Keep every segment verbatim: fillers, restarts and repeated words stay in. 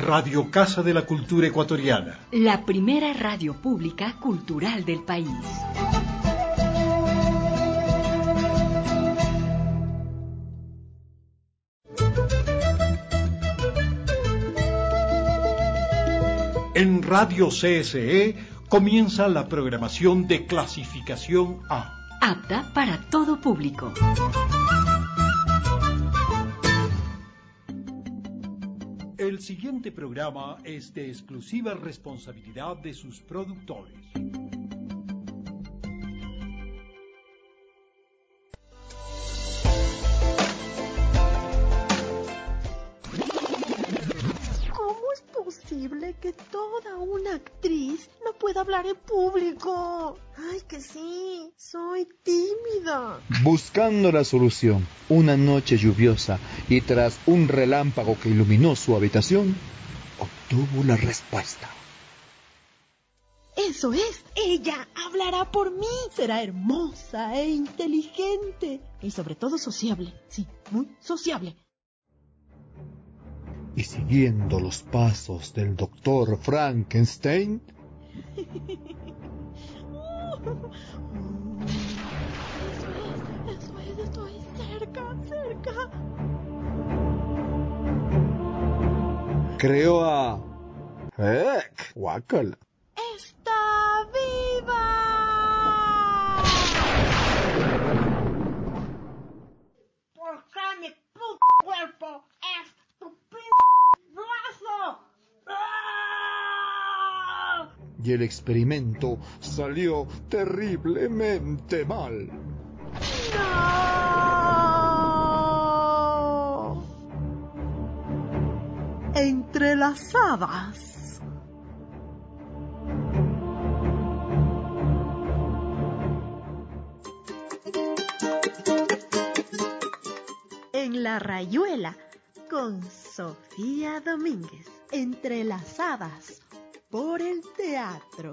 Radio Casa de la Cultura Ecuatoriana. La primera radio pública cultural del país. En Radio C S E comienza la programación de clasificación A. Apta para todo público. El siguiente programa es de exclusiva responsabilidad de sus productores. ¿Cómo es posible que toda una actriz no pueda hablar en público? Ay, que sí, soy tímida. Buscando la solución, una noche lluviosa y tras un relámpago que iluminó su habitación, obtuvo la respuesta. Eso es, ella hablará por mí. Será hermosa e inteligente y sobre todo sociable. Sí, muy sociable. Y siguiendo los pasos del doctor Frankenstein, Eso es, estoy cerca, cerca. creó a... ¡Ec! ¡Guácala! ¡Está viva! ¿Por qué mi puto cuerpo es tu p*** brazo? ¡Ah! Y el experimento salió terriblemente mal. ¡No! Entrelazadas. En La Rayuela, con Sofía Domínguez. Entrelazadas por el teatro.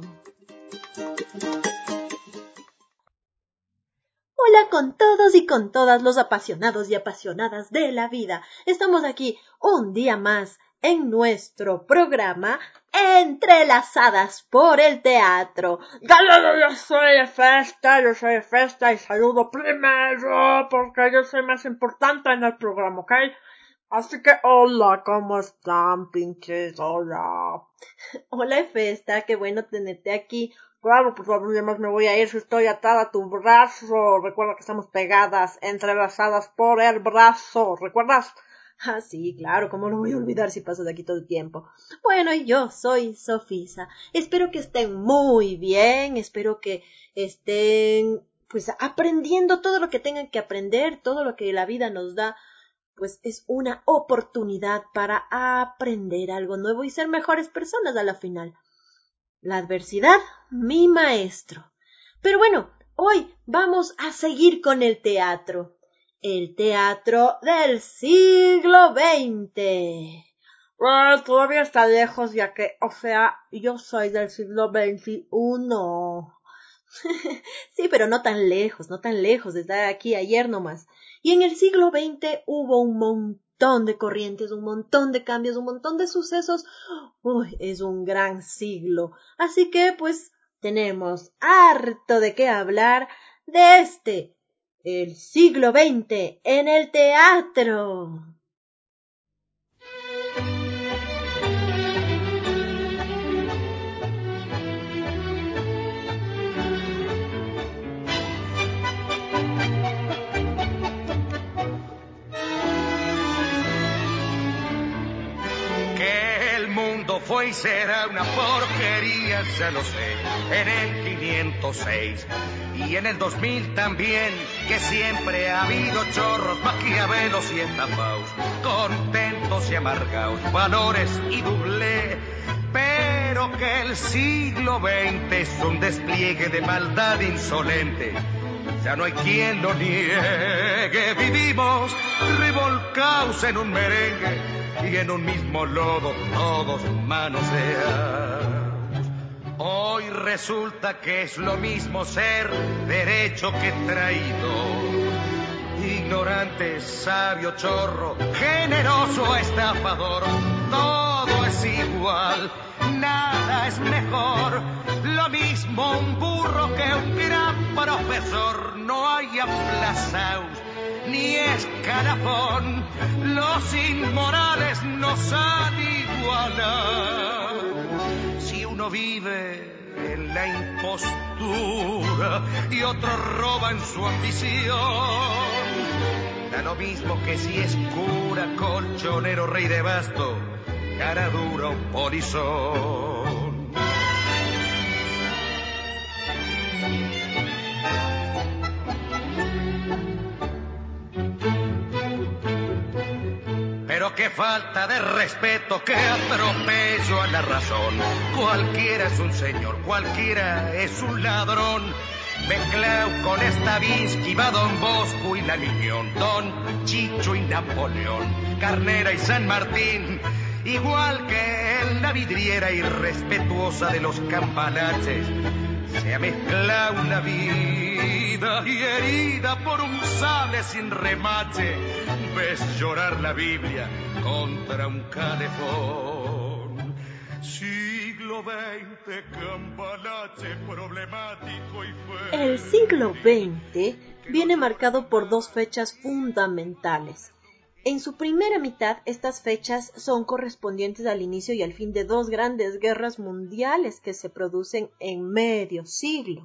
Hola con todos y con todas los apasionados y apasionadas de la vida. Estamos aquí un día más en nuestro programa Entrelazadas por el teatro. Ya, ya, ya, yo soy de festa, yo soy de festa y saludo primero porque yo soy más importante en el programa, ¿ok? Así que hola, ¿cómo están, pinches? Hola. Hola Efesta, qué bueno tenerte aquí. Claro, pues todavía más me voy a ir si estoy atada a tu brazo. Recuerda que estamos pegadas, entrelazadas por el brazo. ¿Recuerdas? Ah, sí, claro, ¿cómo lo voy a olvidar si paso de aquí todo el tiempo? Bueno, y yo soy Sofisa. Espero que estén muy bien, espero que estén, pues, aprendiendo todo lo que tengan que aprender, todo lo que la vida nos da, pues es una oportunidad para aprender algo nuevo y ser mejores personas a la final. La adversidad, mi maestro. Pero bueno, hoy vamos a seguir con el teatro. El teatro del siglo veinte. Well, todavía está lejos ya que, o sea, yo soy del siglo veintiuno. Sí, pero no tan lejos, no tan lejos, desde aquí ayer nomás. Y en el siglo veinte hubo un montón de corrientes, un montón de cambios, un montón de sucesos. Uy, es un gran siglo. Así que, pues, tenemos harto de qué hablar de este, el siglo veinte en el teatro. Fue y será una porquería, ya lo sé, en el quinientos seis y en el dos mil también, que siempre ha habido chorros, maquiavelos y estafaos, contentos y amargaos, valores y doblé, pero que el siglo veinte es un despliegue de maldad insolente. Ya no hay quien lo niegue, vivimos revolcados en un merengue y en un mismo lodo todos manoseados. Hoy resulta que es lo mismo ser derecho que traído, ignorante, sabio, chorro, generoso, estafador, todo es igual, nada es mejor. Lo mismo un burro que un gran profesor. No hay aplazaos ni escalafón. Los inmorales nos han igualado. Si uno vive en la impostura y otro roba en su ambición, da lo mismo que si es cura, colchonero, rey de basto, cara dura o polizón. Pero qué falta de respeto, qué atropello a la razón. Cualquiera es un señor, cualquiera es un ladrón. Mezclao con Stravinsky, va Don Bosco y la Miñón, Don Chicho y Napoleón, Carnera y San Martín. Igual que en la vidriera irrespetuosa de los campanaches, se ha mezclado la vida y herida por un sable sin remache. Ves llorar la Biblia contra un calefón. Siglo veinte, cambalache problemático y feo. El siglo veinte viene marcado por dos fechas fundamentales. En su primera mitad, estas fechas son correspondientes al inicio y al fin de dos grandes guerras mundiales que se producen en medio siglo.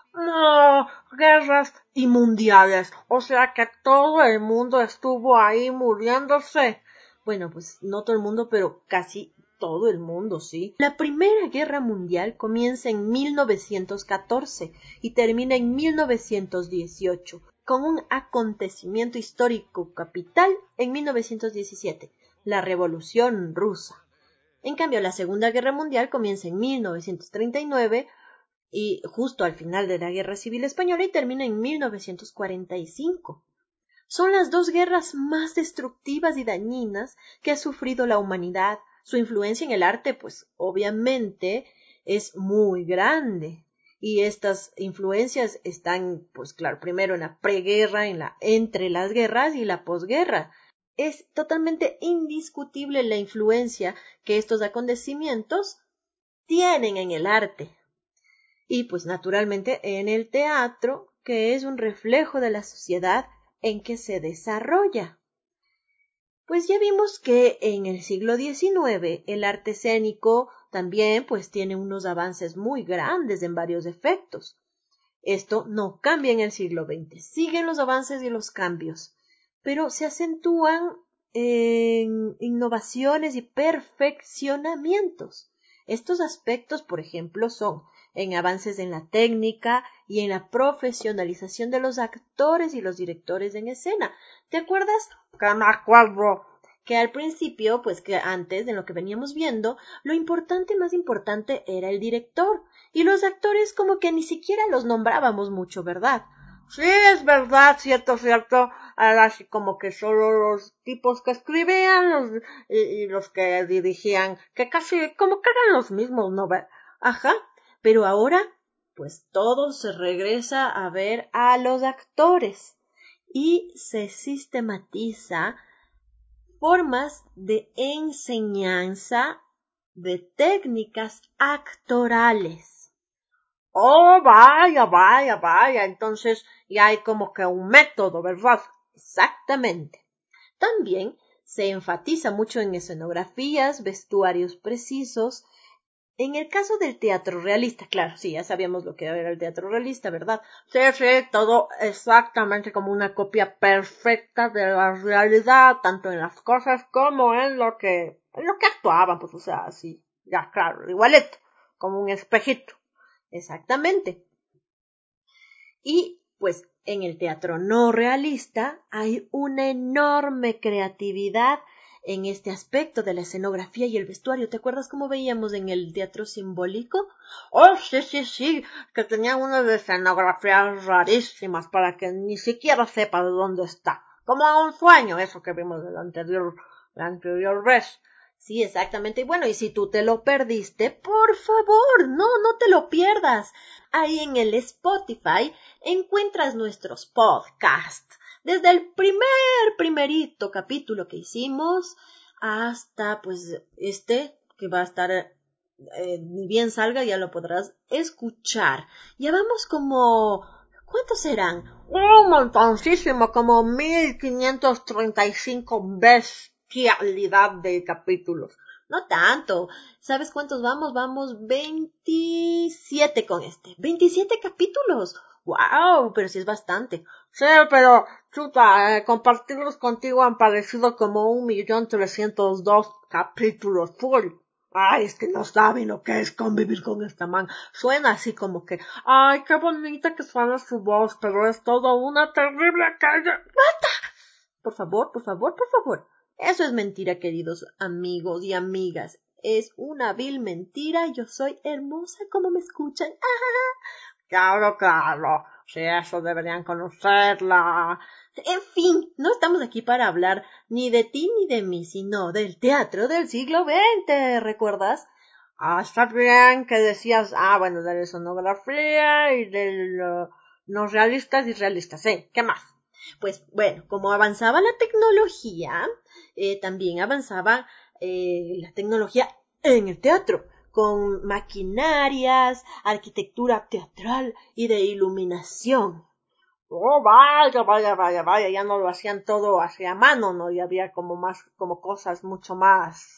No, guerras y mundiales, o sea que todo el mundo estuvo ahí muriéndose. Bueno, pues no todo el mundo, pero casi todo el mundo, sí. La Primera Guerra Mundial comienza en mil novecientos catorce y termina en mil novecientos dieciocho, con un acontecimiento histórico capital en mil novecientos diecisiete, la Revolución Rusa. En cambio, la Segunda Guerra Mundial comienza en mil novecientos treinta y nueve y justo al final de la Guerra Civil Española y termina en mil novecientos cuarenta y cinco. Son las dos guerras más destructivas y dañinas que ha sufrido la humanidad. Su influencia en el arte, pues obviamente, es muy grande. Y estas influencias están, pues claro, primero en la preguerra, en la entre las guerras y la posguerra. Es totalmente indiscutible la influencia que estos acontecimientos tienen en el arte. Y pues naturalmente en el teatro, que es un reflejo de la sociedad en que se desarrolla. Pues ya vimos que en el siglo diecinueve el arte escénico también pues tiene unos avances muy grandes en varios efectos. Esto no cambia en el siglo veinte, siguen los avances y los cambios, pero se acentúan en innovaciones y perfeccionamientos. Estos aspectos, por ejemplo, son en avances en la técnica y en la profesionalización de los actores y los directores en escena. ¿Te acuerdas? Que me acuerdo. Que al principio, pues que antes de lo que veníamos viendo, lo importante, más importante, era el director. Y los actores como que ni siquiera los nombrábamos mucho, ¿verdad? Sí, es verdad, cierto, cierto. Era así como que solo los tipos que escribían los, y, y los que dirigían, que casi como que eran los mismos, ¿no? Ajá, pero ahora, pues todo se regresa a ver a los actores y se sistematiza formas de enseñanza de técnicas actorales. Oh, vaya, vaya, vaya. Entonces ya hay como que un método, ¿verdad? Exactamente. También se enfatiza mucho en escenografías, vestuarios precisos. En el caso del teatro realista, claro, sí, ya sabíamos lo que era el teatro realista, ¿verdad? Sí, sí, todo exactamente como una copia perfecta de la realidad, tanto en las cosas como en lo que, en lo que actuaban, pues, o sea, así, ya, claro, igualito, como un espejito. Exactamente. Y, pues, en el teatro no realista hay una enorme creatividad en este aspecto de la escenografía y el vestuario. ¿Te acuerdas cómo veíamos en el teatro simbólico? Oh, sí, sí, sí, que tenía unas escenografías rarísimas para que ni siquiera sepa de dónde está. Como un sueño, eso que vimos de la anterior, la anterior vez. Sí, exactamente. Y bueno, y si tú te lo perdiste, por favor, no, no te lo pierdas. Ahí en el Spotify encuentras nuestros podcasts. Desde el primer, primerito capítulo que hicimos hasta, pues, este que va a estar, eh, ni bien salga, ya lo podrás escuchar. Ya vamos como, ¿cuántos serán? Un montoncísimo, como mil quinientos treinta y cinco bestialidad de capítulos. No tanto. ¿Sabes cuántos vamos? Vamos veintisiete con este. veintisiete capítulos. ¡Wow! Pero sí es bastante. Sí, pero, chuta, eh, compartirlos contigo han parecido como un millón trescientos dos capítulos full. Ay, es que no saben lo que es convivir con esta man. Suena así como que, ay, qué bonita que suena su voz, pero es todo una terrible calle. Por favor, por favor, por favor. Eso es mentira, queridos amigos y amigas. Es una vil mentira. Yo soy hermosa como me escuchan. ¡Ah! Claro, claro. Sí, eso deberían conocerla. En fin, no estamos aquí para hablar ni de ti ni de mí, sino del teatro del siglo veinte, ¿recuerdas? Ah, está bien que decías, ah, bueno, de la escenografía y de uh, los realistas y realistas. Sí, ¿qué más? Pues bueno, como avanzaba la tecnología, eh, también avanzaba eh, la tecnología en el teatro, con maquinarias, arquitectura teatral y de iluminación. Oh, vaya, vaya, vaya, vaya, ya no lo hacían todo hacia mano, ¿no? Y había como más, como cosas mucho más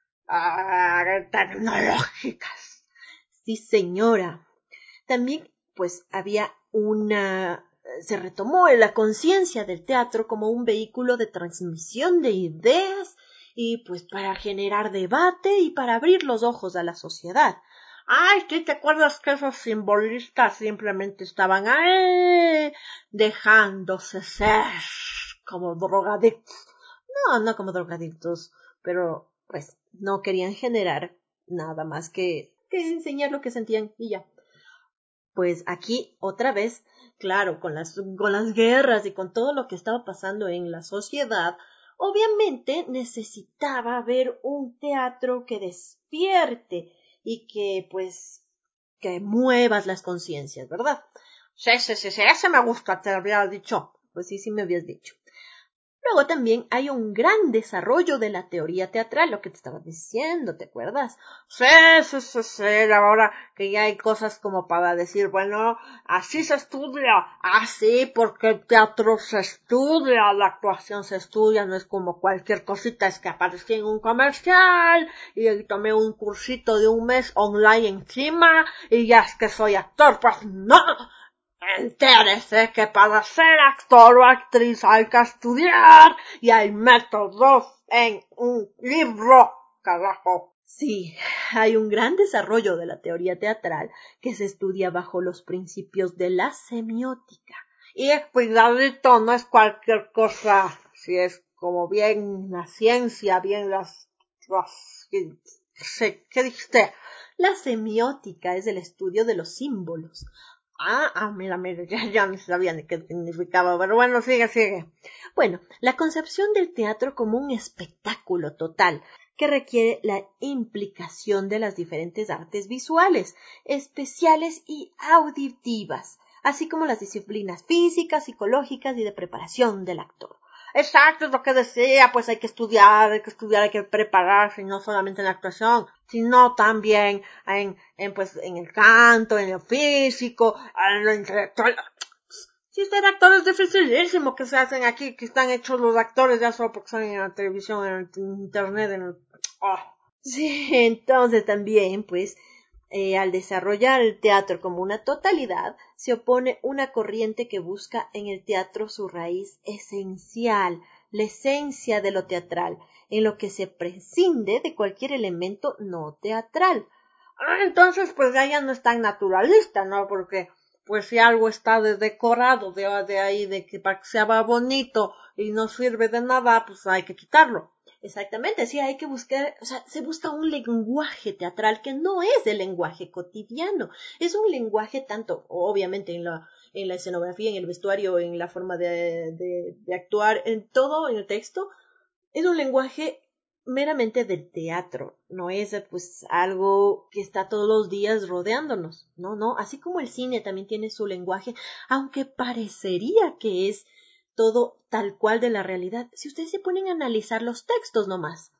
ah, tecnológicas. Sí, señora. También, pues, había una... se retomó la conciencia del teatro como un vehículo de transmisión de ideas y, pues, para generar debate y para abrir los ojos a la sociedad. Ay, ¿sí te acuerdas que esos simbolistas simplemente estaban ahí dejándose ser como drogadictos? No, no como drogadictos, pero, pues, no querían generar nada más que, que enseñar lo que sentían y ya. Pues aquí otra vez, claro, con las, con las guerras y con todo lo que estaba pasando en la sociedad, obviamente necesitaba ver un teatro que despierte y que pues que muevas las conciencias, ¿verdad? Sí, sí, sí, sí, ese me gusta, te había dicho. Pues sí, sí me habías dicho. Luego también hay un gran desarrollo de la teoría teatral, lo que te estaba diciendo, ¿te acuerdas? Sí, sí, sí, sí, ahora que ya hay cosas como para decir, bueno, así se estudia, así, porque el teatro se estudia, la actuación se estudia, no es como cualquier cosita, es que aparecí en un comercial y tomé un cursito de un mes online encima y ya es que soy actor, pues no. Entérese que para ser actor o actriz hay que estudiar y hay métodos en un libro, carajo. Sí, hay un gran desarrollo de la teoría teatral que se estudia bajo los principios de la semiótica. Y cuidadito, no es cualquier cosa, si es como bien la ciencia, bien las... las ¿qué dijiste? La semiótica es el estudio de los símbolos. Ah, ah, mira, mira, ya, ya no sabía ni qué significaba, pero bueno, sigue, sigue. Bueno, la concepción del teatro como un espectáculo total que requiere la implicación de las diferentes artes visuales, especiales y auditivas, así como las disciplinas físicas, psicológicas y de preparación del actor. Exacto, es lo que decía, pues hay que estudiar, hay que estudiar, hay que prepararse, y no solamente en la actuación, sino también en, en pues, en el canto, en lo físico, en lo intelectual. Si ser actor es dificilísimo que se hacen aquí, que están hechos los actores ya solo porque están en la televisión, en el internet, en el... Oh. Sí, entonces también, pues, Eh, al desarrollar el teatro como una totalidad, se opone una corriente que busca en el teatro su raíz esencial, la esencia de lo teatral, en lo que se prescinde de cualquier elemento no teatral. Ah, entonces pues ya, ya no es tan naturalista, ¿no? Porque pues si algo está de decorado de, de ahí, de que para que sea bonito y no sirve de nada, pues hay que quitarlo. Exactamente, sí, hay que buscar, o sea, se busca un lenguaje teatral que no es el lenguaje cotidiano, es un lenguaje tanto, obviamente, en la, en la escenografía, en el vestuario, en la forma de, de, de actuar, en todo, en el texto, es un lenguaje meramente del teatro, no es pues algo que está todos los días rodeándonos, no, no, así como el cine también tiene su lenguaje, aunque parecería que es todo tal cual de la realidad. Si ustedes se ponen a analizar los textos nomás,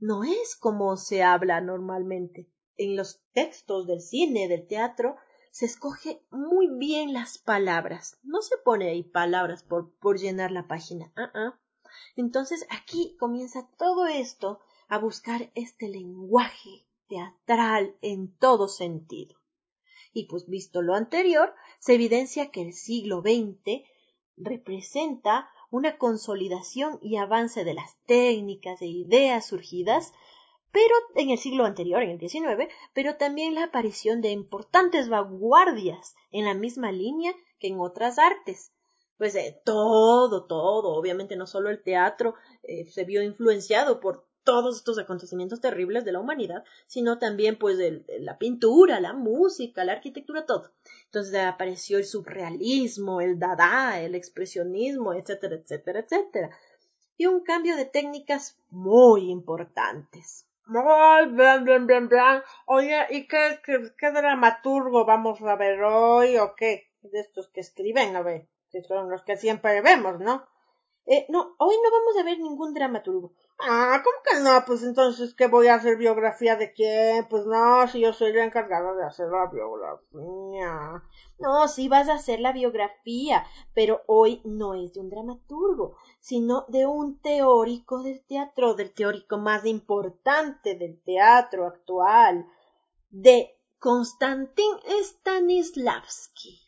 no es como se habla normalmente. En los textos del cine, del teatro, se escoge muy bien las palabras. No se pone ahí palabras por, por llenar la página. Uh-uh. Entonces aquí comienza todo esto a buscar este lenguaje teatral en todo sentido. Y pues visto lo anterior, se evidencia que el siglo veinte representa una consolidación y avance de las técnicas e ideas surgidas, pero en el siglo anterior, en el diecinueve, pero también la aparición de importantes vanguardias en la misma línea que en otras artes. Pues eh, todo, todo, obviamente no solo el teatro eh, se vio influenciado por todos estos acontecimientos terribles de la humanidad, sino también pues el, la pintura, la música, la arquitectura, todo. Entonces apareció el surrealismo, el dada, el expresionismo, etcétera, etcétera, etcétera. Y un cambio de técnicas muy importantes. Muy bien, bien, bien, bien. Oye, ¿y qué, qué, qué dramaturgo vamos a ver hoy o qué? De estos que escriben, a ver, que son los que siempre vemos, ¿no? Eh, no, hoy no vamos a ver ningún dramaturgo. Ah, ¿cómo que no? Pues entonces, ¿qué voy a hacer? ¿Biografía de quién? Pues no, si yo soy la encargada de hacer la biografía. No, sí vas a hacer la biografía, pero hoy no es de un dramaturgo, sino de un teórico del teatro, del teórico más importante del teatro actual, de Konstantin Stanislavski.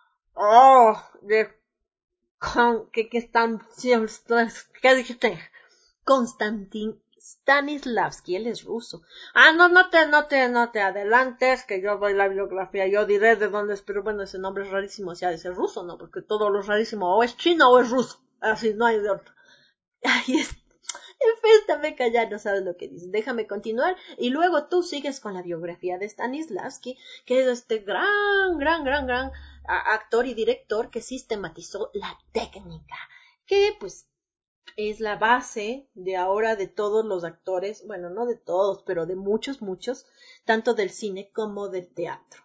Oh, de... Con, ¿qué, qué están... ¿Qué dijiste? Konstantin Stanislavski, él es ruso. Ah, no, no te, no te, no te adelantes, que yo doy la biografía, yo diré de dónde es, pero bueno, ese nombre es rarísimo, o sea, de ser ruso, ¿no? Porque todo lo rarísimo o es chino o es ruso, así, no hay de otro. Ay, es... Enféstame que ya no sabes lo que dices. Déjame continuar y luego tú sigues con la biografía de Stanislavski, que es este gran, gran, gran, gran actor y director que sistematizó la técnica, que pues es la base de ahora de todos los actores, bueno, no de todos, pero de muchos, muchos, tanto del cine como del teatro.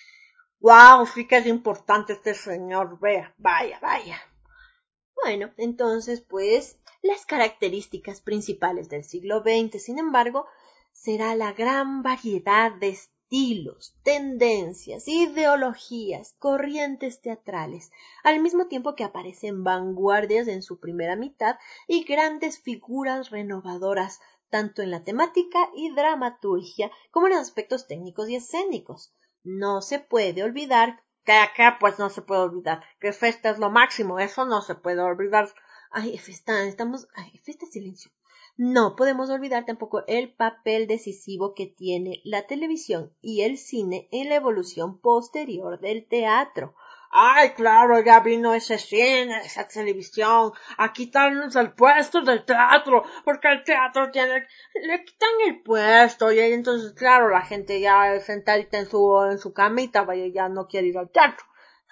Wow, sí que es importante este señor, vea, vaya, vaya. Bueno, entonces, pues, las características principales del siglo veinte, sin embargo, será la gran variedad de estilos, tendencias, ideologías, corrientes teatrales, al mismo tiempo que aparecen vanguardias en su primera mitad y grandes figuras renovadoras, tanto en la temática y dramaturgia como en los aspectos técnicos y escénicos. No se puede olvidar que acá pues no se puede olvidar, que Festa es lo máximo, eso no se puede olvidar. Ay, Festa, estamos, ay, Festa, silencio. No podemos olvidar tampoco el papel decisivo que tiene la televisión y el cine en la evolución posterior del teatro. Ay, claro, ya vino ese cine, esa televisión, a quitarnos el puesto del teatro, porque el teatro tiene, le quitan el puesto, y entonces, claro, la gente ya sentadita en su, en su camita, vaya, ya no quiere ir al teatro.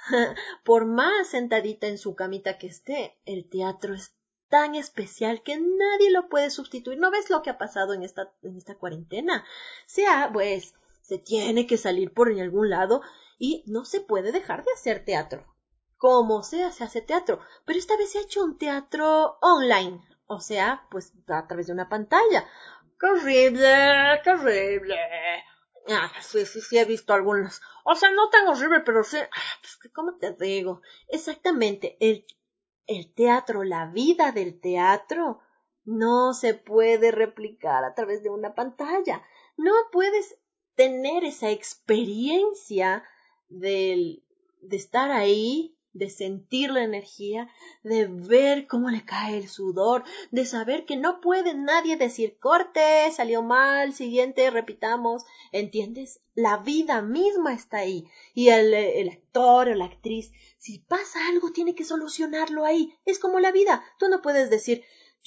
Por más sentadita en su camita que esté, el teatro es tan especial que nadie lo puede sustituir. ¿No ves lo que ha pasado en esta, en esta cuarentena? Sea, pues, se tiene que salir por en algún lado y no se puede dejar de hacer teatro. Como sea, se hace teatro. Pero esta vez se ha hecho un teatro online. O sea, pues a través de una pantalla. ¡Qué horrible! ¡Qué horrible! Ah, sí, sí, sí he visto algunos. O sea, no tan horrible, pero sí. Pues, ¿cómo te digo? Exactamente, el, el teatro, la vida del teatro, no se puede replicar a través de una pantalla. No puedes tener esa experiencia del, de estar ahí, de sentir la energía, de ver cómo le cae el sudor, de saber que no puede nadie decir corte, salió mal, siguiente, repitamos, ¿entiendes? La vida misma está ahí y el, el actor o la actriz, si pasa algo tiene que solucionarlo ahí, es como la vida, tú no puedes decir,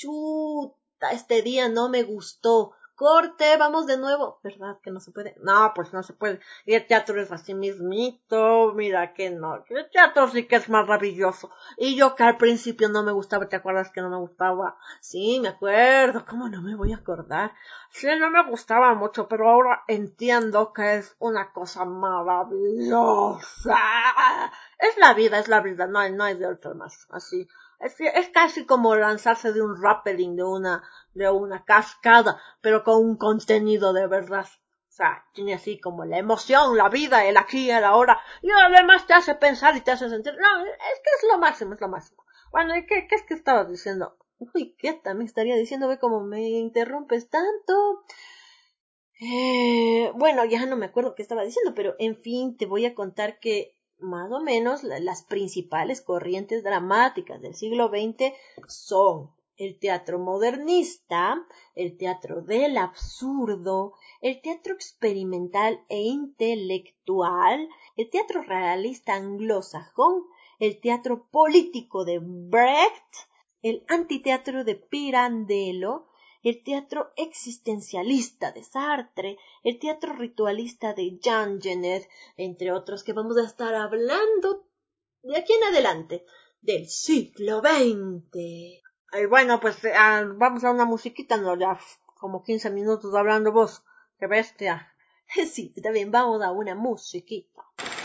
chuta, este día no me gustó, corte, vamos de nuevo, ¿verdad que no se puede? No, pues no se puede. Y el teatro es así mismito, mira que no. El teatro sí que es maravilloso. Y yo que al principio no me gustaba, ¿te acuerdas que no me gustaba? Sí, me acuerdo, ¿cómo no me voy a acordar? Sí, no me gustaba mucho, pero ahora entiendo que es una cosa maravillosa. Es la vida, es la vida, no hay, no hay de otra más, así. Es, es casi como lanzarse de un rappelling, de una, de una cascada, pero con un contenido de verdad. O sea, tiene así como la emoción, la vida, el aquí y el ahora, y además te hace pensar y te hace sentir, no, es que es lo máximo, es lo máximo. Bueno, ¿y qué, qué es que estabas diciendo? Uy, ¿qué también estaría diciendo? Ve cómo me interrumpes tanto. Eh, bueno, ya no me acuerdo qué estaba diciendo, pero en fin, te voy a contar que más o menos la, las principales corrientes dramáticas del siglo veinte son el teatro modernista, el teatro del absurdo, el teatro experimental e intelectual, el teatro realista anglosajón, el teatro político de Brecht, el antiteatro de Pirandello, el teatro existencialista de Sartre, el teatro ritualista de Jean Genet, entre otros que vamos a estar hablando de aquí en adelante, del siglo veinte. Y bueno, pues eh, vamos a una musiquita, no, ya como quince minutos hablando vos, qué bestia. Sí, está bien, vamos a una musiquita.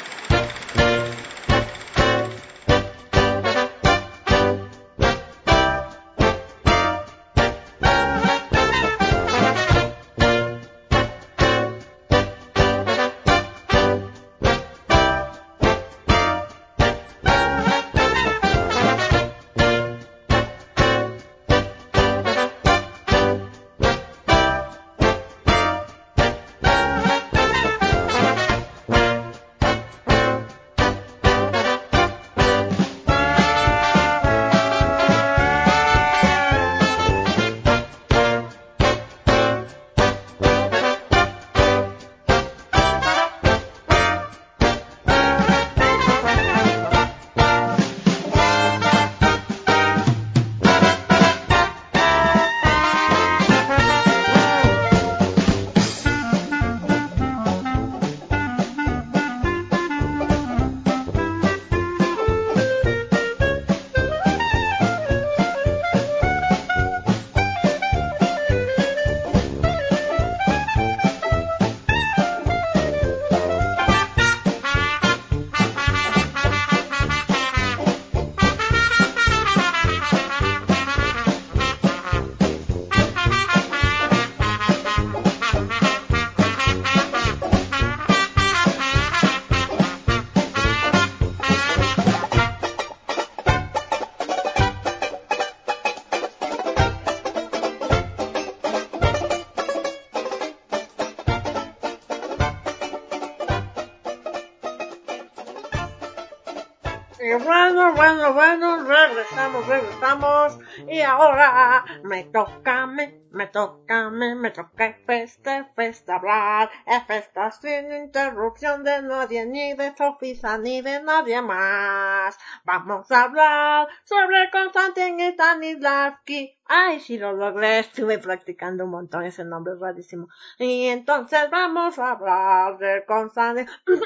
Y bueno, bueno, bueno, regresamos, regresamos. Y ahora me toca a mí, me toca a mí, me toca feste, feste hablar. Es festa sin interrupción de nadie, ni de Sofisa, ni de nadie más. Vamos a hablar sobre Konstantin y Stanislavski. Ay, sí lo logré, estuve practicando un montón ese nombre rarísimo. Y entonces vamos a hablar de Konstantin.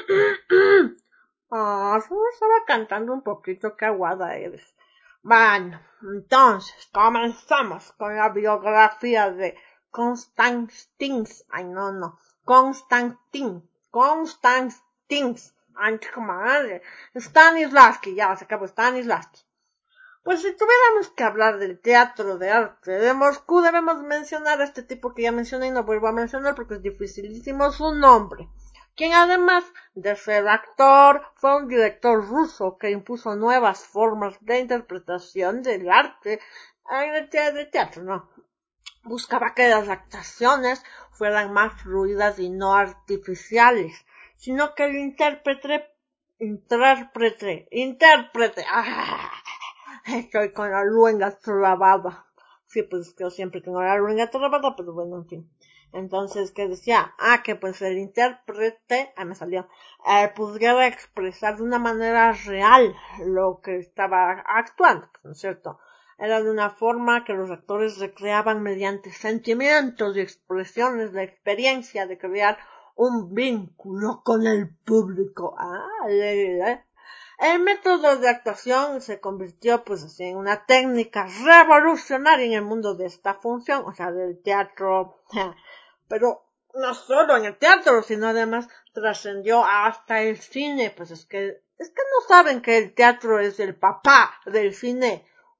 Ah, solo estaba cantando un poquito, qué aguada eres. Bueno, entonces comenzamos con la biografía de Konstantin. Ay, no, no. Konstantin. Konstantin. Ay, qué madre. Stanislavski, ya se acabó Stanislavski. Pues si tuviéramos que hablar del teatro de arte de Moscú, debemos mencionar a este tipo que ya mencioné y no vuelvo a mencionar porque es dificilísimo su nombre, quien además de ser actor, fue un director ruso que impuso nuevas formas de interpretación del arte en el teatro, ¿no? Buscaba que las actuaciones fueran más fluidas y no artificiales, sino que el intérprete, intérprete, intérprete, ¡ah! Estoy con la luenga trabada. Sí, pues yo siempre tengo la luenga trabada, pero bueno, en fin. Entonces, ¿qué decía? Ah, que pues el intérprete, ah, me salió, eh, pudiera expresar de una manera real lo que estaba actuando, ¿no es cierto? Era de una forma que los actores recreaban mediante sentimientos y expresiones la experiencia de crear un vínculo con el público. Ah, le, le. El método de actuación se convirtió pues así en una técnica revolucionaria en el mundo de esta función, o sea, del teatro, pero no solo en el teatro, sino además trascendió hasta el cine, pues es que, es que no saben que el teatro es el papá del cine, o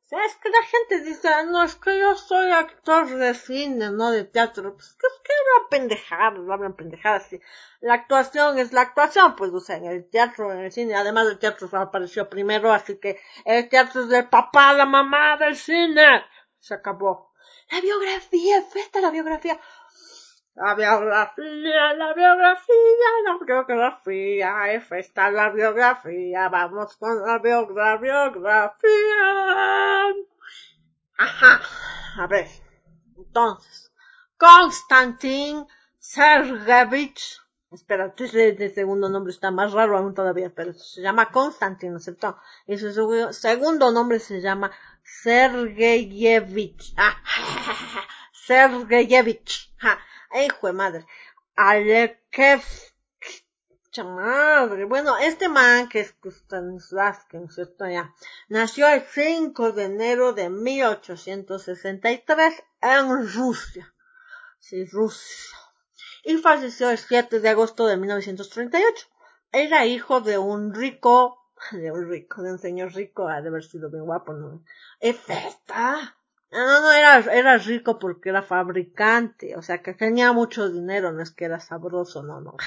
Es que la gente dice, no, es que yo soy actor de cine, no de teatro. Pues que es que hablan pendejadas, hablan pendejadas. Sí. La actuación es la actuación, pues, o sea, en el teatro, en el cine. Además, el teatro apareció primero, así que el teatro es del papá, la mamá del cine. Se acabó. La biografía, festa la biografía. La biografía, la biografía, la biografía, es festa la biografía, vamos con la biogra- biografía. Ajá, a ver, entonces, Konstantin Sergeyevich, espérate, ese segundo nombre está más raro aún todavía, pero se llama Konstantin, ¿no es cierto? Y su seg- segundo nombre se llama Sergeyevich, ah, Sergeyevich, ja. Hijo de madre. Alekev. Madre. Bueno, este man que es Stanislavski, ¿no es cierto? Ya. Nació el cinco de enero de mil ochocientos sesenta y tres en Rusia. Sí, Rusia. Y falleció el siete de agosto de mil novecientos treinta y ocho. Era hijo de un rico, de un rico, de un señor rico, ha de haber sido bien guapo, ¿no? Es esta. No, no, era, era rico porque era fabricante, o sea, que tenía mucho dinero, no es que era sabroso, no, no.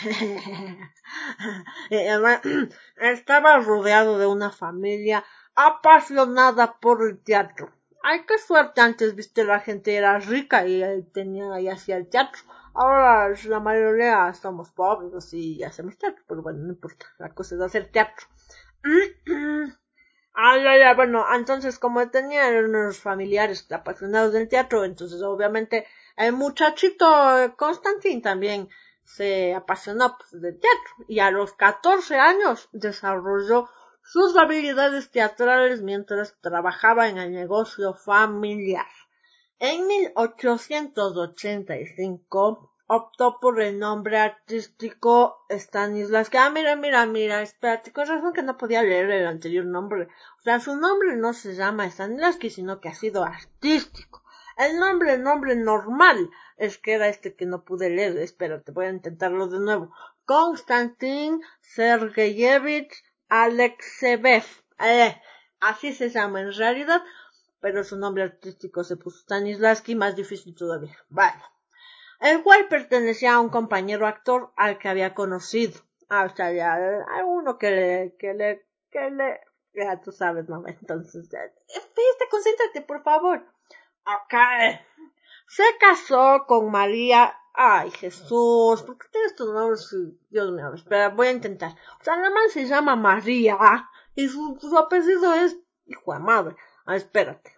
Estaba rodeado de una familia apasionada por el teatro. Ay, qué suerte, antes, viste, la gente era rica y tenía y hacía el teatro. Ahora la mayoría somos pobres, así, y hacemos teatro, pero bueno, no importa, la cosa es hacer teatro. Ah, ya, ya, bueno, entonces como tenía unos familiares apasionados del teatro, entonces obviamente el muchachito eh, Constantin también se apasionó pues, del teatro y a los catorce años desarrolló sus habilidades teatrales mientras trabajaba en el negocio familiar. En mil ochocientos ochenta y cinco optó por el nombre artístico Stanislavski. Ah, mira, mira, mira, espérate, con razón que no podía leer el anterior nombre. O sea, su nombre no se llama Stanislavski, sino que ha sido artístico. El nombre, el nombre normal, es que era este que no pude leer. Espérate, voy a intentarlo de nuevo. Konstantin Sergeyevich Alexeyev. Eh, así se llama en realidad, pero su nombre artístico se puso Stanislavski, más difícil todavía. Bueno. El cual pertenecía a un compañero actor al que había conocido. Ah, o sea, ya, hay uno que le, que le, que le, ya tú sabes, mamá, entonces, ya, fíjate, concéntrate, por favor. Ok. Se casó con María, ay, Jesús, ¿por qué tienes tu nombre? Dios mío, espera, voy a intentar. O sea, la man se llama María, y su, su apellido es, hijo de madre, ah, espérate.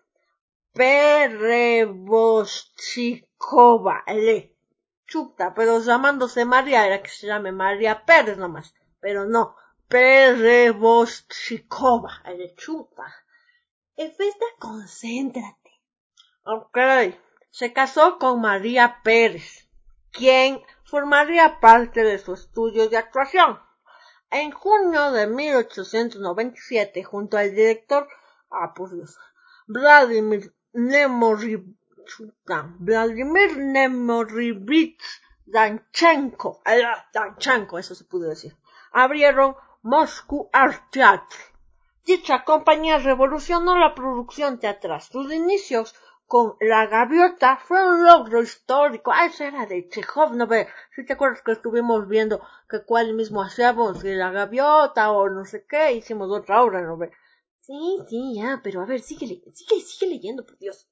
Perevoschikova, ele. Chuta, pero llamándose María era que se llame María Pérez nomás. Pero no, Perevoschikova, ele chuta. Efesta, concéntrate. Ok, se casó con María Pérez, quien formaría parte de su estudio de actuación. En junio de mil ochocientos noventa y siete, junto al director, ah, por Dios, Vladimir Nemorivich, Vladimir Nemorivich Danchenko, Danchenko, eso se pudo decir, abrieron Moscow Art Theatre. Dicha compañía revolucionó la producción teatral. Sus inicios con La Gaviota fue un logro histórico. Ah, eso era de Chekhov, ¿no ve? Si te acuerdas que estuvimos viendo que cuál mismo hacíamos, de La Gaviota o no sé qué, hicimos otra obra, ¿no ve? Sí, sí, ya, pero a ver, sigue, sigue, sigue leyendo, por Dios.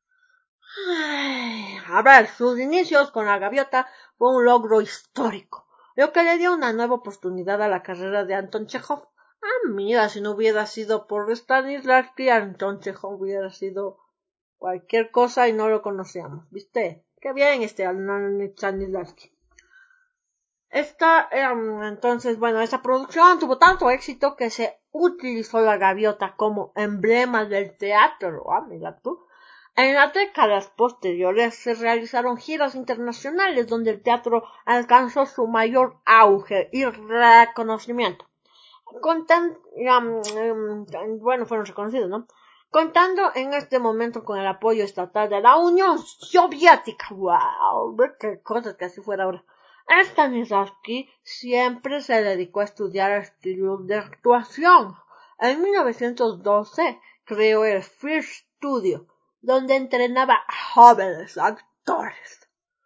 Ay, a ver, sus inicios con La Gaviota fue un logro histórico, lo que le dio una nueva oportunidad a la carrera de Anton Chekhov. Ah, mira, si no hubiera sido por Stanislavski, Anton Chekhov hubiera sido cualquier cosa y no lo conocíamos, ¿viste? Qué bien este Stanislavski. Esta, um, entonces, bueno, esta producción tuvo tanto éxito que se utilizó La Gaviota como emblema del teatro. Ah, mira tú. En las décadas posteriores se realizaron giras internacionales donde el teatro alcanzó su mayor auge y reconocimiento. Contan, um, um, bueno, fueron reconocidos, ¿no? Contando en este momento con el apoyo estatal de la Unión Soviética. ¡Wow! ¡Qué cosas que así fuera ahora! Stanislavski siempre se dedicó a estudiar estilos de actuación. En mil novecientos doce creó el First Studio, donde entrenaba a jóvenes actores.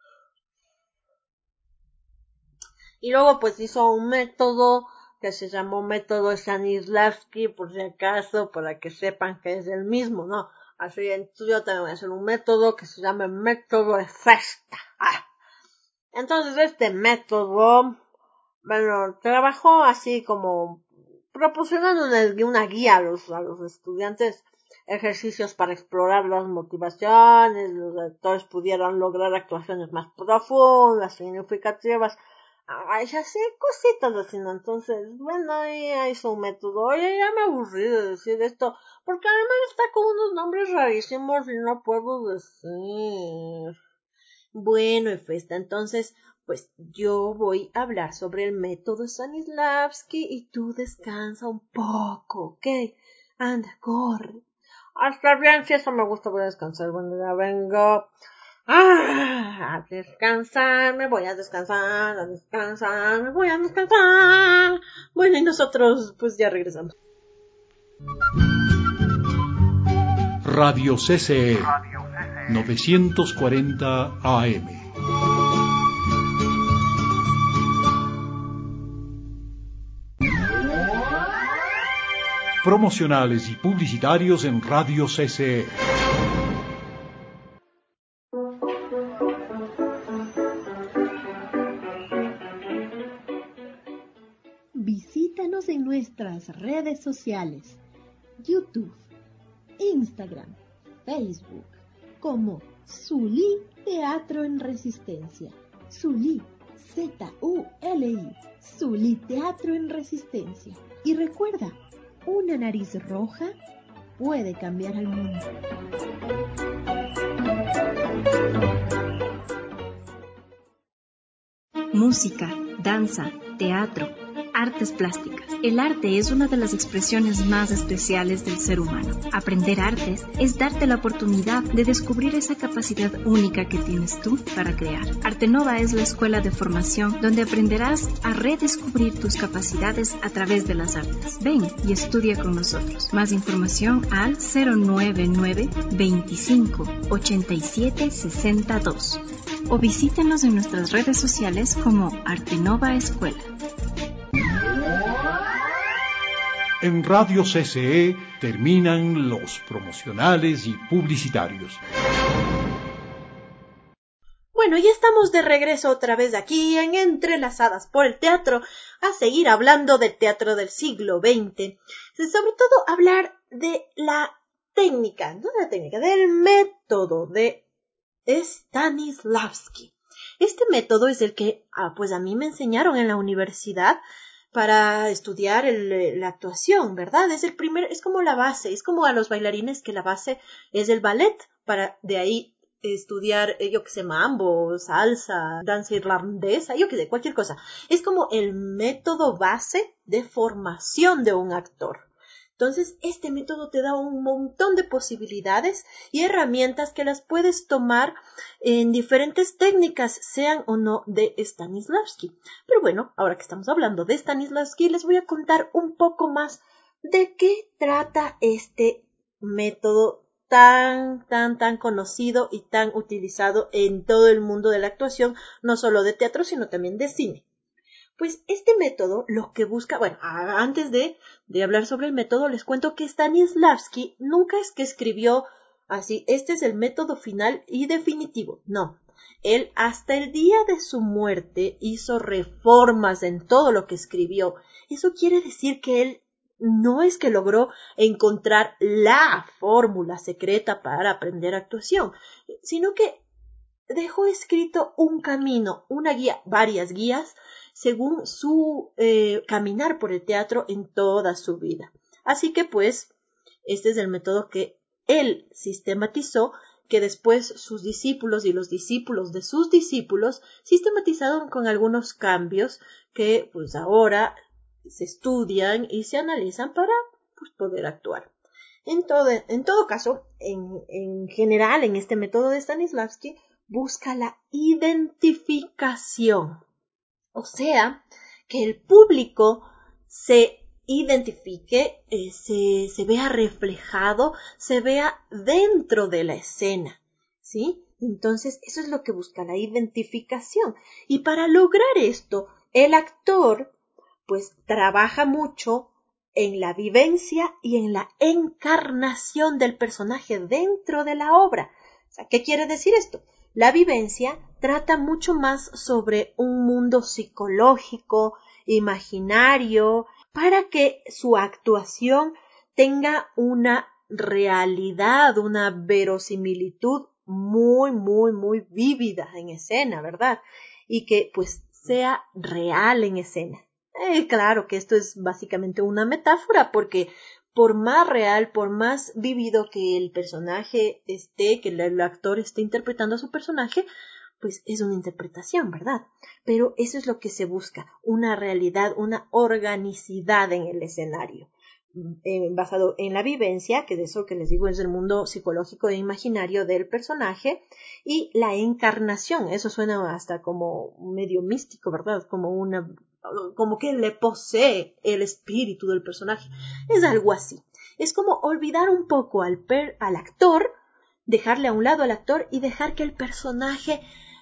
Y luego pues hizo un método que se llamó método Stanislavski, por si acaso, para que sepan que es el mismo, ¿no? Así entonces yo también voy a hacer un método que se llama método de Festa. Ah. Entonces este método, bueno, trabajó así como proporcionando una, una guía a los, a los estudiantes, ejercicios para explorar las motivaciones, los actores pudieran lograr actuaciones más profundas, significativas, ay, ya sé, cositas así, ¿no? Entonces, bueno, ya hizo un método, oye, ya me aburrí de decir esto, porque además está con unos nombres rarísimos y no puedo decir. Bueno, Festa, entonces, pues yo voy a hablar sobre el método Stanislavski y tú descansa un poco, ¿ok? Anda, corre. Hasta bien, si eso me gusta, voy a descansar. Bueno, ya vengo. Ah, a descansar, me voy a descansar, a descansar, me voy a descansar. Bueno, y nosotros pues ya regresamos. Radio C C E novecientos cuarenta A M. Promocionales y publicitarios en Radio C C E. Visítanos en nuestras redes sociales, YouTube, Instagram, Facebook, como Zulí Teatro en Resistencia. Zulí, Z U L I, Zulí Teatro en Resistencia. Y recuerda, una nariz roja puede cambiar al mundo. Música, danza, teatro, artes plásticas. El arte es una de las expresiones más especiales del ser humano. Aprender artes es darte la oportunidad de descubrir esa capacidad única que tienes tú para crear. Artenova es la escuela de formación donde aprenderás a redescubrir tus capacidades a través de las artes. Ven y estudia con nosotros. Más información al cero nueve nueve, veinticinco, ochenta y siete, sesenta y dos o visítanos en nuestras redes sociales como Artenova Escuela. En Radio C C E terminan los promocionales y publicitarios. Bueno, ya estamos de regreso otra vez aquí en Entrelazadas por el Teatro a seguir hablando del teatro del siglo veinte. Sobre todo hablar de la técnica, no de la técnica, del método de Stanislavski. Este método es el que ah, pues a mí me enseñaron en la universidad para estudiar el, la actuación, ¿verdad? Es el primer, es como la base, es como a los bailarines que la base es el ballet, para de ahí estudiar, yo que sé, mambo, salsa, danza irlandesa, yo que sé, cualquier cosa. Es como el método base de formación de un actor. Entonces, este método te da un montón de posibilidades y herramientas que las puedes tomar en diferentes técnicas, sean o no de Stanislavski. Pero bueno, ahora que estamos hablando de Stanislavski, les voy a contar un poco más de qué trata este método tan, tan, tan conocido y tan utilizado en todo el mundo de la actuación, no solo de teatro, sino también de cine. Pues este método lo que busca, bueno, antes de, de hablar sobre el método, les cuento que Stanislavski nunca es que escribió así, este es el método final y definitivo, no. Él hasta el día de su muerte hizo reformas en todo lo que escribió. Eso quiere decir que él no es que logró encontrar la fórmula secreta para aprender actuación, sino que dejó escrito un camino, una guía, varias guías, según su eh, caminar por el teatro en toda su vida. Así que pues, este es el método que él sistematizó, que después sus discípulos y los discípulos de sus discípulos sistematizaron con algunos cambios que pues ahora se estudian y se analizan para pues, poder actuar. En todo, en todo caso, en, en general, en este método de Stanislavski, busca la identificación. O sea, que el público se identifique, eh, se, se vea reflejado, se vea dentro de la escena, ¿sí? Entonces, eso es lo que busca la identificación. Y para lograr esto, el actor, pues, trabaja mucho en la vivencia y en la encarnación del personaje dentro de la obra. O sea, ¿qué quiere decir esto? La vivencia trata mucho más sobre un mundo psicológico, imaginario, para que su actuación tenga una realidad, una verosimilitud muy, muy, muy vívida en escena, ¿verdad? Y que pues sea real en escena. Eh, claro que esto es básicamente una metáfora porque por más real, por más vivido que el personaje esté, que el, el actor esté interpretando a su personaje, pues es una interpretación, ¿verdad? Pero eso es lo que se busca, una realidad, una organicidad en el escenario, eh, basado en la vivencia, que de eso que les digo es el mundo psicológico e imaginario del personaje, y la encarnación, eso suena hasta como medio místico, ¿verdad? Como una, como que le posee el espíritu del personaje, es algo así. Es como olvidar un poco al, per, al actor, dejarle a un lado al actor y dejar que el personaje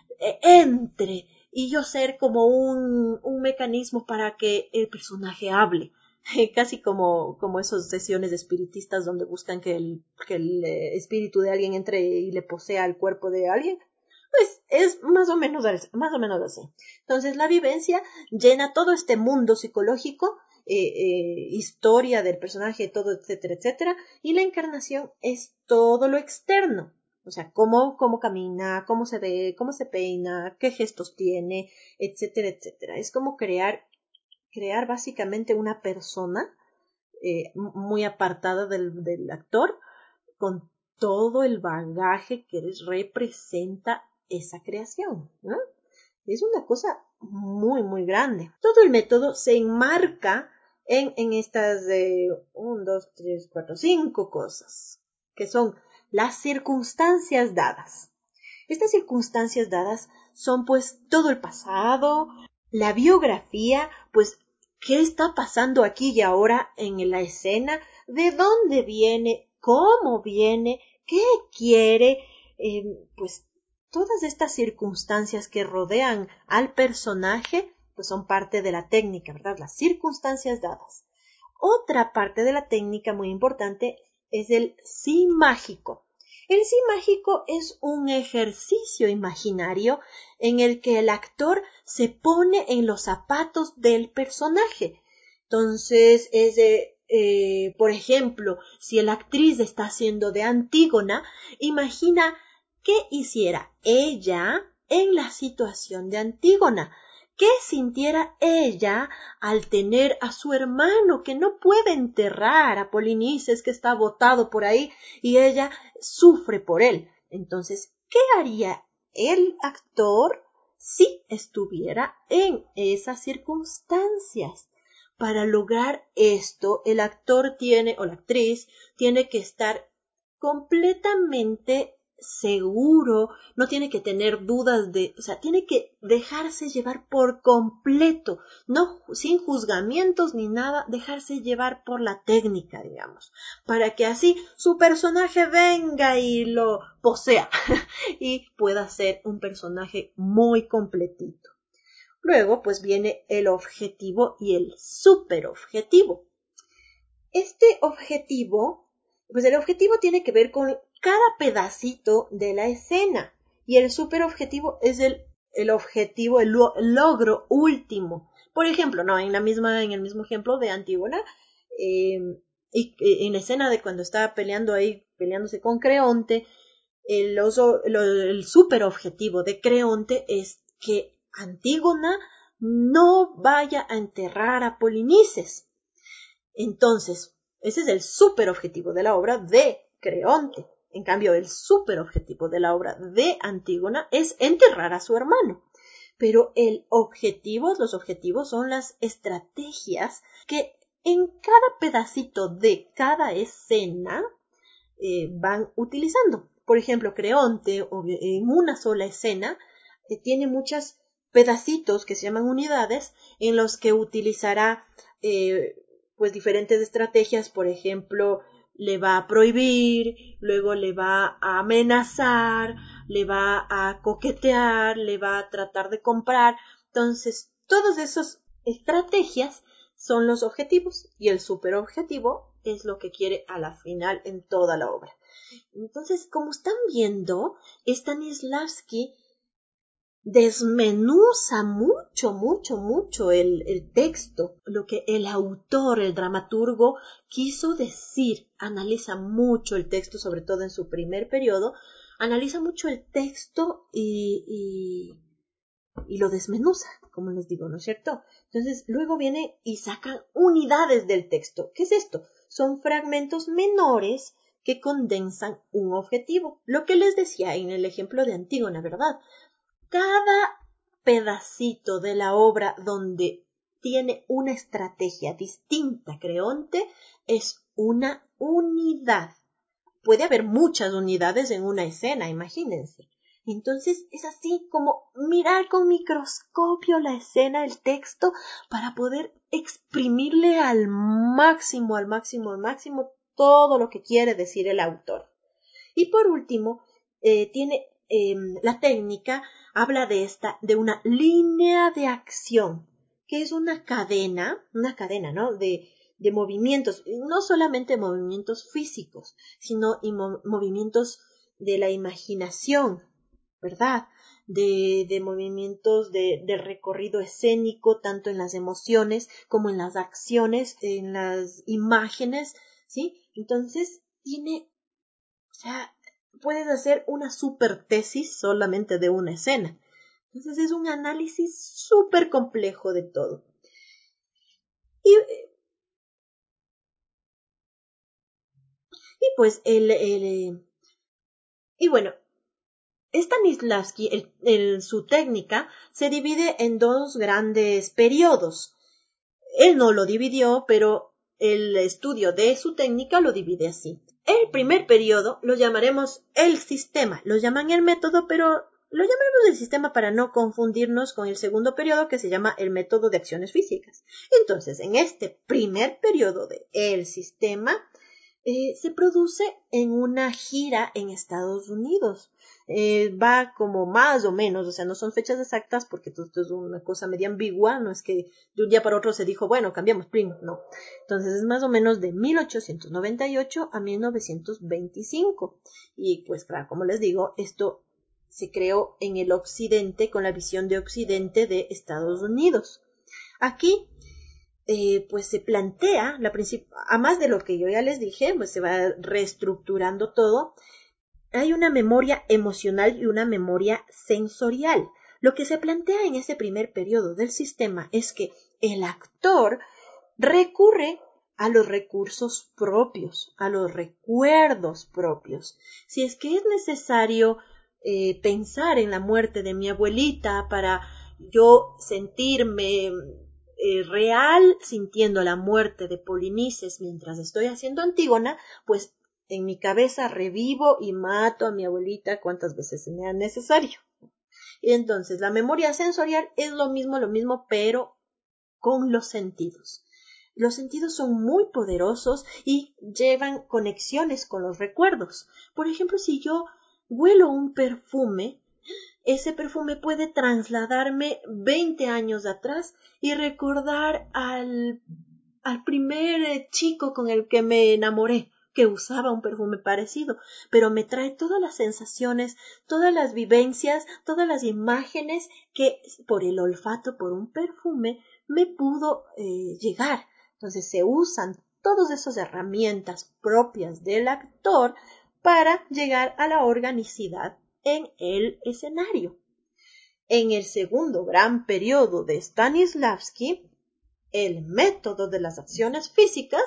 entre y yo ser como un, un mecanismo para que el personaje hable, casi como, como esas sesiones espiritistas donde buscan que el, que el espíritu de alguien entre y le posea el cuerpo de alguien, pues es más o menos, más o menos así. Entonces la vivencia llena todo este mundo psicológico, eh, eh, historia del personaje, todo, etcétera, etcétera, y la encarnación es todo lo externo. O sea, cómo, cómo camina, cómo se ve, cómo se peina, qué gestos tiene, etcétera, etcétera. Es como crear, crear básicamente una persona eh, muy apartada del, del actor con todo el bagaje que representa esa creación, ¿no? Es una cosa muy, muy grande. Todo el método se enmarca en, en estas de un, dos, tres, cuatro, cinco cosas, que son las circunstancias dadas. Estas circunstancias dadas son pues todo el pasado, la biografía, pues qué está pasando aquí y ahora en la escena, de dónde viene, cómo viene, qué quiere, eh, pues todas estas circunstancias que rodean al personaje, pues son parte de la técnica, ¿verdad? Las circunstancias dadas. Otra parte de la técnica muy importante es el sí mágico. El sí mágico es un ejercicio imaginario en el que el actor se pone en los zapatos del personaje. Entonces, es de, eh, por ejemplo, si la actriz está haciendo de Antígona, imagina qué hiciera ella en la situación de Antígona. ¿Qué sintiera ella al tener a su hermano que no puede enterrar a Polinices, que está botado por ahí, y ella sufre por él? Entonces, ¿qué haría el actor si estuviera en esas circunstancias? Para lograr esto, el actor tiene, o la actriz, tiene que estar completamente seguro, no tiene que tener dudas de, o sea, tiene que dejarse llevar por completo, no sin juzgamientos ni nada, dejarse llevar por la técnica, digamos, para que así su personaje venga y lo posea y pueda ser un personaje muy completito. Luego, pues viene el objetivo y el superobjetivo. Este objetivo, pues el objetivo tiene que ver con cada pedacito de la escena y el superobjetivo es el, el objetivo, el, lo, el logro último. Por ejemplo, no, en la misma, en el mismo ejemplo de Antígona, eh, y, eh, en la escena de cuando estaba peleando ahí, peleándose con Creonte, el, oso, el, el superobjetivo de Creonte es que Antígona no vaya a enterrar a Polinices. Entonces, ese es el superobjetivo de la obra de Creonte. En cambio, el superobjetivo de la obra de Antígona es enterrar a su hermano. Pero el objetivo, los objetivos son las estrategias que en cada pedacito de cada escena eh, van utilizando. Por ejemplo, Creonte, en una sola escena, eh, tiene muchos pedacitos que se llaman unidades en los que utilizará eh, pues diferentes estrategias, por ejemplo, le va a prohibir, luego le va a amenazar, le va a coquetear, le va a tratar de comprar. Entonces, todas esas estrategias son los objetivos y el superobjetivo es lo que quiere a la final en toda la obra. Entonces, como están viendo, Stanislavski desmenuza mucho, mucho, mucho el, el texto, lo que el autor, el dramaturgo, quiso decir. Analiza mucho el texto, sobre todo en su primer periodo, analiza mucho el texto y, y, y lo desmenuza, como les digo, ¿no es cierto? Entonces, luego viene y sacan unidades del texto. ¿Qué es esto? Son fragmentos menores que condensan un objetivo. Lo que les decía en el ejemplo de Antígona, ¿verdad? Cada pedacito de la obra donde tiene una estrategia distinta, Creonte, es una unidad. Puede haber muchas unidades en una escena, imagínense. Entonces es así como mirar con microscopio la escena, el texto, para poder exprimirle al máximo, al máximo, al máximo todo lo que quiere decir el autor. Y por último, eh, tiene eh, la técnica, habla de esta, de una línea de acción, que es una cadena, una cadena, ¿no? De, de movimientos, no solamente movimientos físicos, sino y mo- movimientos de la imaginación, ¿verdad? De, de movimientos de, de recorrido escénico, tanto en las emociones como en las acciones, en las imágenes, ¿sí? Entonces, tiene, o sea, puedes hacer una super tesis solamente de una escena. Entonces es un análisis súper complejo de todo. Y, y pues el, el y bueno, Stanislavski, el, el, su técnica se divide en dos grandes periodos. Él no lo dividió, pero el estudio de su técnica lo divide así. El primer periodo lo llamaremos el sistema, lo llaman el método, pero lo llamaremos el sistema para no confundirnos con el segundo periodo que se llama el método de acciones físicas. Entonces, en este primer periodo de el sistema, eh, se produce en una gira en Estados Unidos. Eh, va como más o menos, o sea, no son fechas exactas porque todo esto es una cosa media ambigua, no es que de un día para otro se dijo, bueno, cambiamos, prim, no. Entonces es más o menos de mil ochocientos noventa y ocho a mil novecientos veinticinco. Y pues claro, como les digo, esto se creó en el occidente con la visión de occidente de Estados Unidos. Aquí Eh, pues se plantea, la a más de lo que yo ya les dije, pues se va reestructurando todo. Hay una memoria emocional y una memoria sensorial. Lo que se plantea en ese primer periodo del sistema es que el actor recurre a los recursos propios, a los recuerdos propios. Si es que es necesario eh, pensar en la muerte de mi abuelita para yo sentirme Eh, real sintiendo la muerte de Polinices mientras estoy haciendo Antígona, pues en mi cabeza revivo y mato a mi abuelita cuantas veces sea necesario. Y entonces la memoria sensorial es lo mismo, lo mismo, pero con los sentidos. Los sentidos son muy poderosos y llevan conexiones con los recuerdos. Por ejemplo, si yo huelo un perfume, ese perfume puede trasladarme veinte años atrás y recordar al, al primer chico con el que me enamoré, que usaba un perfume parecido, pero me trae todas las sensaciones, todas las vivencias, todas las imágenes que por el olfato, por un perfume, me pudo eh, llegar. Entonces se usan todas esas herramientas propias del actor para llegar a la organicidad en el escenario. En el segundo gran periodo de Stanislavski, el método de las acciones físicas,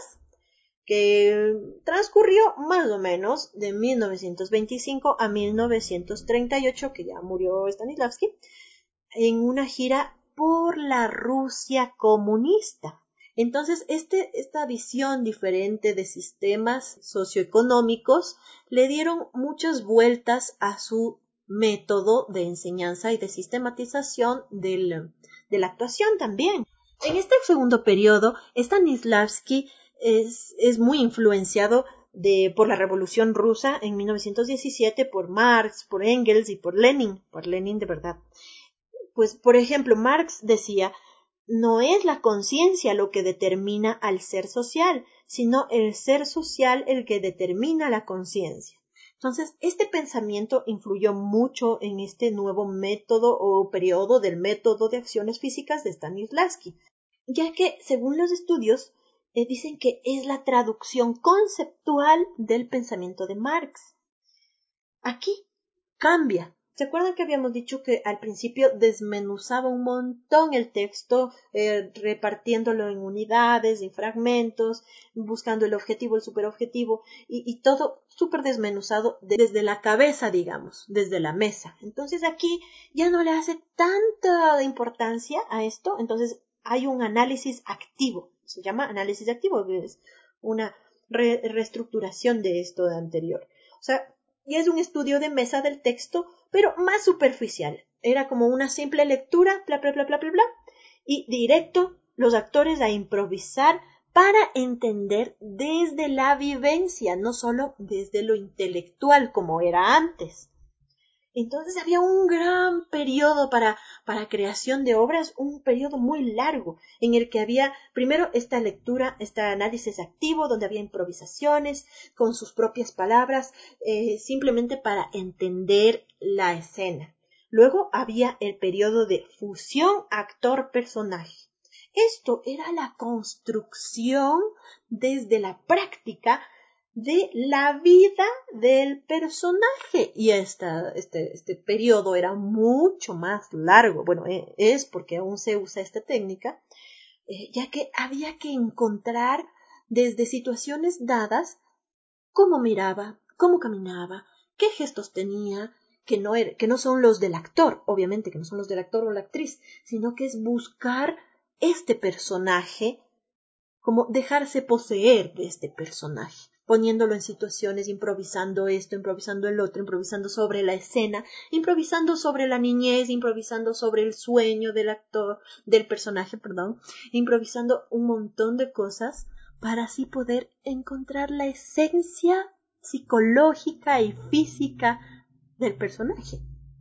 que transcurrió más o menos de mil novecientos veinticinco a mil novecientos treinta y ocho, que ya murió Stanislavski, en una gira por la Rusia comunista. Entonces, este, esta visión diferente de sistemas socioeconómicos le dieron muchas vueltas a su método de enseñanza y de sistematización del, de la actuación también. En este segundo periodo, Stanislavski es, es muy influenciado de, por la Revolución Rusa en mil novecientos diecisiete, por Marx, por Engels y por Lenin, por Lenin de verdad. Pues, por ejemplo, Marx decía, no es la conciencia lo que determina al ser social, sino el ser social el que determina la conciencia. Entonces, este pensamiento influyó mucho en este nuevo método o periodo del método de acciones físicas de Stanislavski, ya que, según los estudios, eh, dicen que es la traducción conceptual del pensamiento de Marx. Aquí cambia. ¿Se acuerdan que habíamos dicho que al principio desmenuzaba un montón el texto, eh, repartiéndolo en unidades, en fragmentos, buscando el objetivo, el superobjetivo, y, y todo súper desmenuzado desde la cabeza, digamos, desde la mesa? Entonces aquí ya no le hace tanta importancia a esto, entonces hay un análisis activo, se llama análisis activo, que es una re- reestructuración de esto de anterior. O sea, y es un estudio de mesa del texto, pero más superficial. Era como una simple lectura, bla, bla, bla, bla, bla, bla, y directo los actores a improvisar para entender desde la vivencia, no solo desde lo intelectual como era antes. Entonces había un gran periodo para, para creación de obras, un periodo muy largo, en el que había primero esta lectura, este análisis activo, donde había improvisaciones con sus propias palabras, eh, simplemente para entender la escena. Luego había el periodo de fusión actor-personaje. Esto era la construcción desde la práctica de la vida del personaje, y esta, este, este periodo era mucho más largo. Bueno, es porque aún se usa esta técnica, eh, ya que había que encontrar desde situaciones dadas cómo miraba, cómo caminaba, qué gestos tenía, que no, era, que no son los del actor, obviamente que no son los del actor o la actriz, sino que es buscar este personaje, como dejarse poseer de este personaje, poniéndolo en situaciones, improvisando esto, improvisando el otro, improvisando sobre la escena, improvisando sobre la niñez, improvisando sobre el sueño del actor, del personaje, perdón, improvisando un montón de cosas para así poder encontrar la esencia psicológica y física del personaje.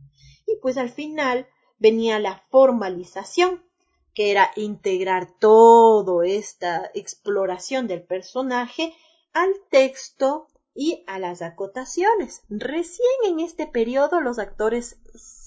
Y pues al final venía la formalización, que era integrar toda esta exploración del personaje al texto y a las acotaciones. Recién en este periodo los actores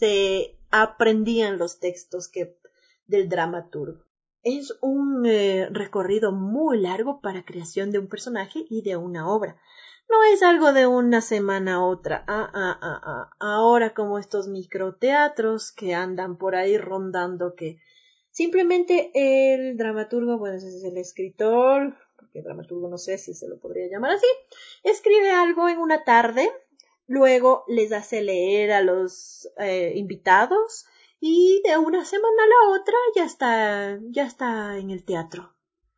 se aprendían los textos que, del dramaturgo. Es un eh, recorrido muy largo para creación de un personaje y de una obra. No es algo de una semana a otra. Ah, ah, ah, ah. Ahora como estos microteatros que andan por ahí rondando, que simplemente el dramaturgo, bueno, ese es el escritor, porque el dramaturgo no sé si se lo podría llamar así, escribe algo en una tarde, luego les hace leer a los eh, invitados, y de una semana a la otra ya está, ya está en el teatro.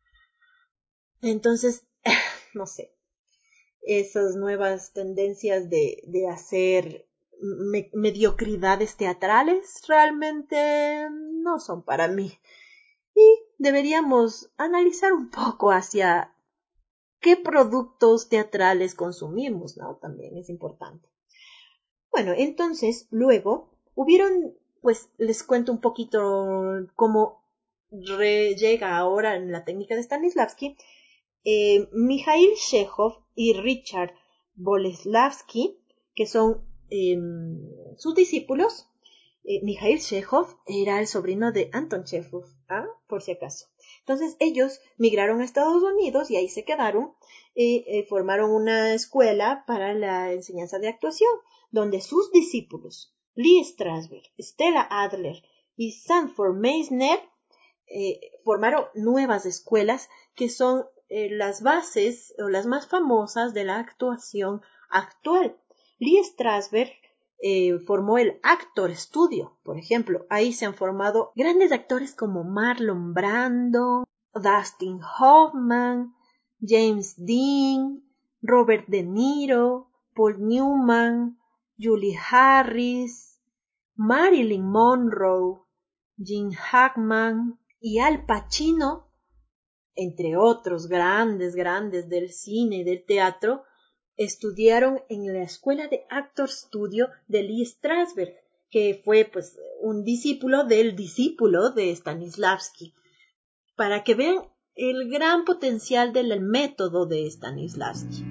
Entonces, no sé, esas nuevas tendencias de, de hacer me, mediocridades teatrales realmente no son para mí. Y deberíamos analizar un poco hacia qué productos teatrales consumimos, ¿no? También es importante. Bueno, entonces, luego, hubieron, pues, les cuento un poquito cómo re llega ahora en la técnica de Stanislavski, eh, Mikhail Chekhov y Richard Boleslavsky, que son eh, sus discípulos. Eh, Mikhail Chekhov era el sobrino de Anton Chekhov, ¿ah? Por si acaso. Entonces ellos migraron a Estados Unidos y ahí se quedaron y eh, formaron una escuela para la enseñanza de actuación, donde sus discípulos, Lee Strasberg, Stella Adler y Sanford Meisner, eh, formaron nuevas escuelas que son eh, las bases o las más famosas de la actuación actual. Lee Strasberg Eh, formó el Actor Studio, por ejemplo. Ahí se han formado grandes actores como Marlon Brando, Dustin Hoffman, James Dean, Robert De Niro, Paul Newman, Julie Harris, Marilyn Monroe, Gene Hackman, y Al Pacino, entre otros grandes, grandes del cine y del teatro, estudiaron en la Escuela de Actor Studio de Lee Strasberg, que fue pues un discípulo del discípulo de Stanislavski, para que vean el gran potencial del método de Stanislavski.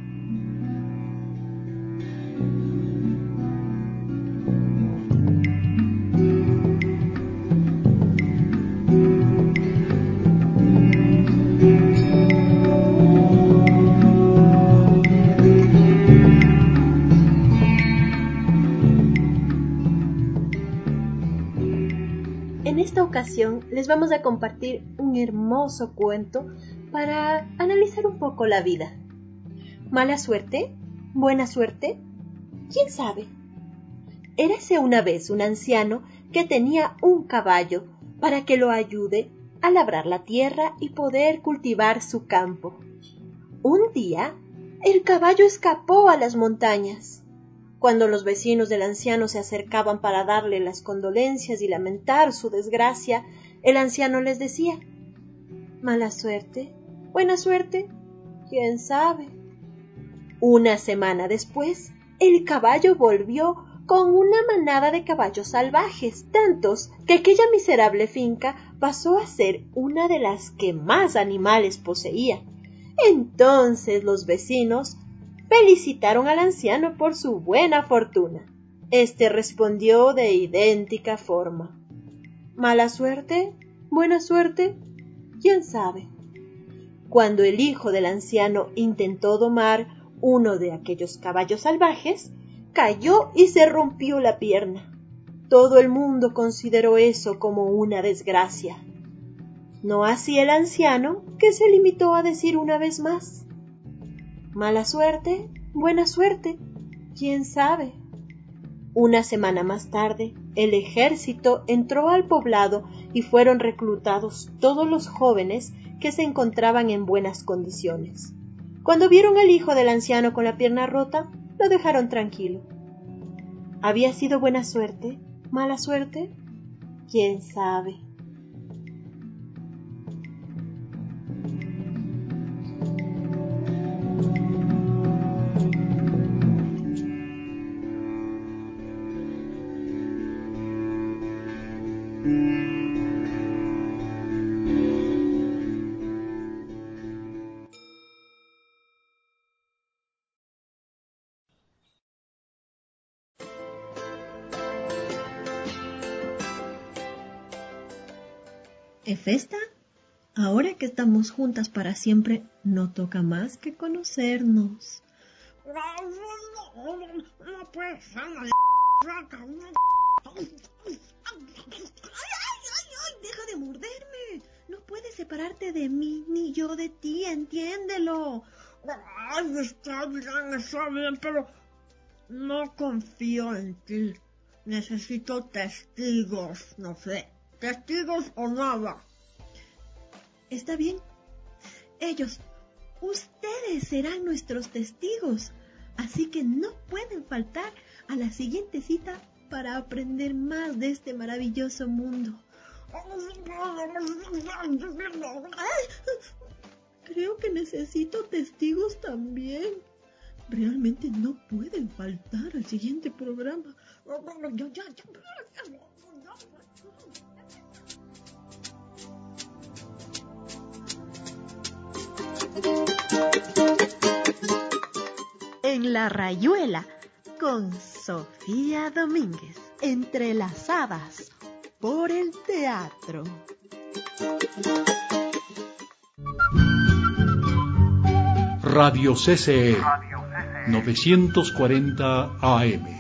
En esta ocasión les vamos a compartir un hermoso cuento para analizar un poco la vida. ¿Mala suerte? ¿Buena suerte? ¿Quién sabe? Érase una vez un anciano que tenía un caballo para que lo ayude a labrar la tierra y poder cultivar su campo. Un día, el caballo escapó a las montañas. Cuando los vecinos del anciano se acercaban para darle las condolencias y lamentar su desgracia, el anciano les decía: ¿mala suerte? ¿Buena suerte? ¿Quién sabe? Una semana después, el caballo volvió con una manada de caballos salvajes, tantos que aquella miserable finca pasó a ser una de las que más animales poseía. Entonces los vecinos felicitaron al anciano por su buena fortuna. Este respondió de idéntica forma: ¿mala suerte? ¿Buena suerte? ¿Quién sabe? Cuando el hijo del anciano intentó domar uno de aquellos caballos salvajes, cayó y se rompió la pierna. Todo el mundo consideró eso como una desgracia. No así el anciano, que se limitó a decir una vez más: ¿mala suerte? ¿Buena suerte? ¿Quién sabe? Una semana más tarde, el ejército entró al poblado y fueron reclutados todos los jóvenes que se encontraban en buenas condiciones. Cuando vieron al hijo del anciano con la pierna rota, lo dejaron tranquilo. ¿Había sido buena suerte? ¿Mala suerte? ¿Quién sabe? Efesta, ahora que estamos juntas para siempre, no toca más que conocernos. No puede ser, no. ¡Ay, ay, ay! ¡Deja de morderme! No puedes separarte de mí, ni yo de ti, entiéndelo. Ay, está bien, está bien, pero no confío en ti. Necesito testigos, no sé. Testigos o nada. Está bien. Ellos, ustedes serán nuestros testigos. Así que no pueden faltar a la siguiente cita para aprender más de este maravilloso mundo. ¡Ay! Creo que necesito testigos también. Realmente no pueden faltar al siguiente programa. En la Rayuela, con Sofía Domínguez, entrelazadas por el teatro. Radio C C E novecientos cuarenta A M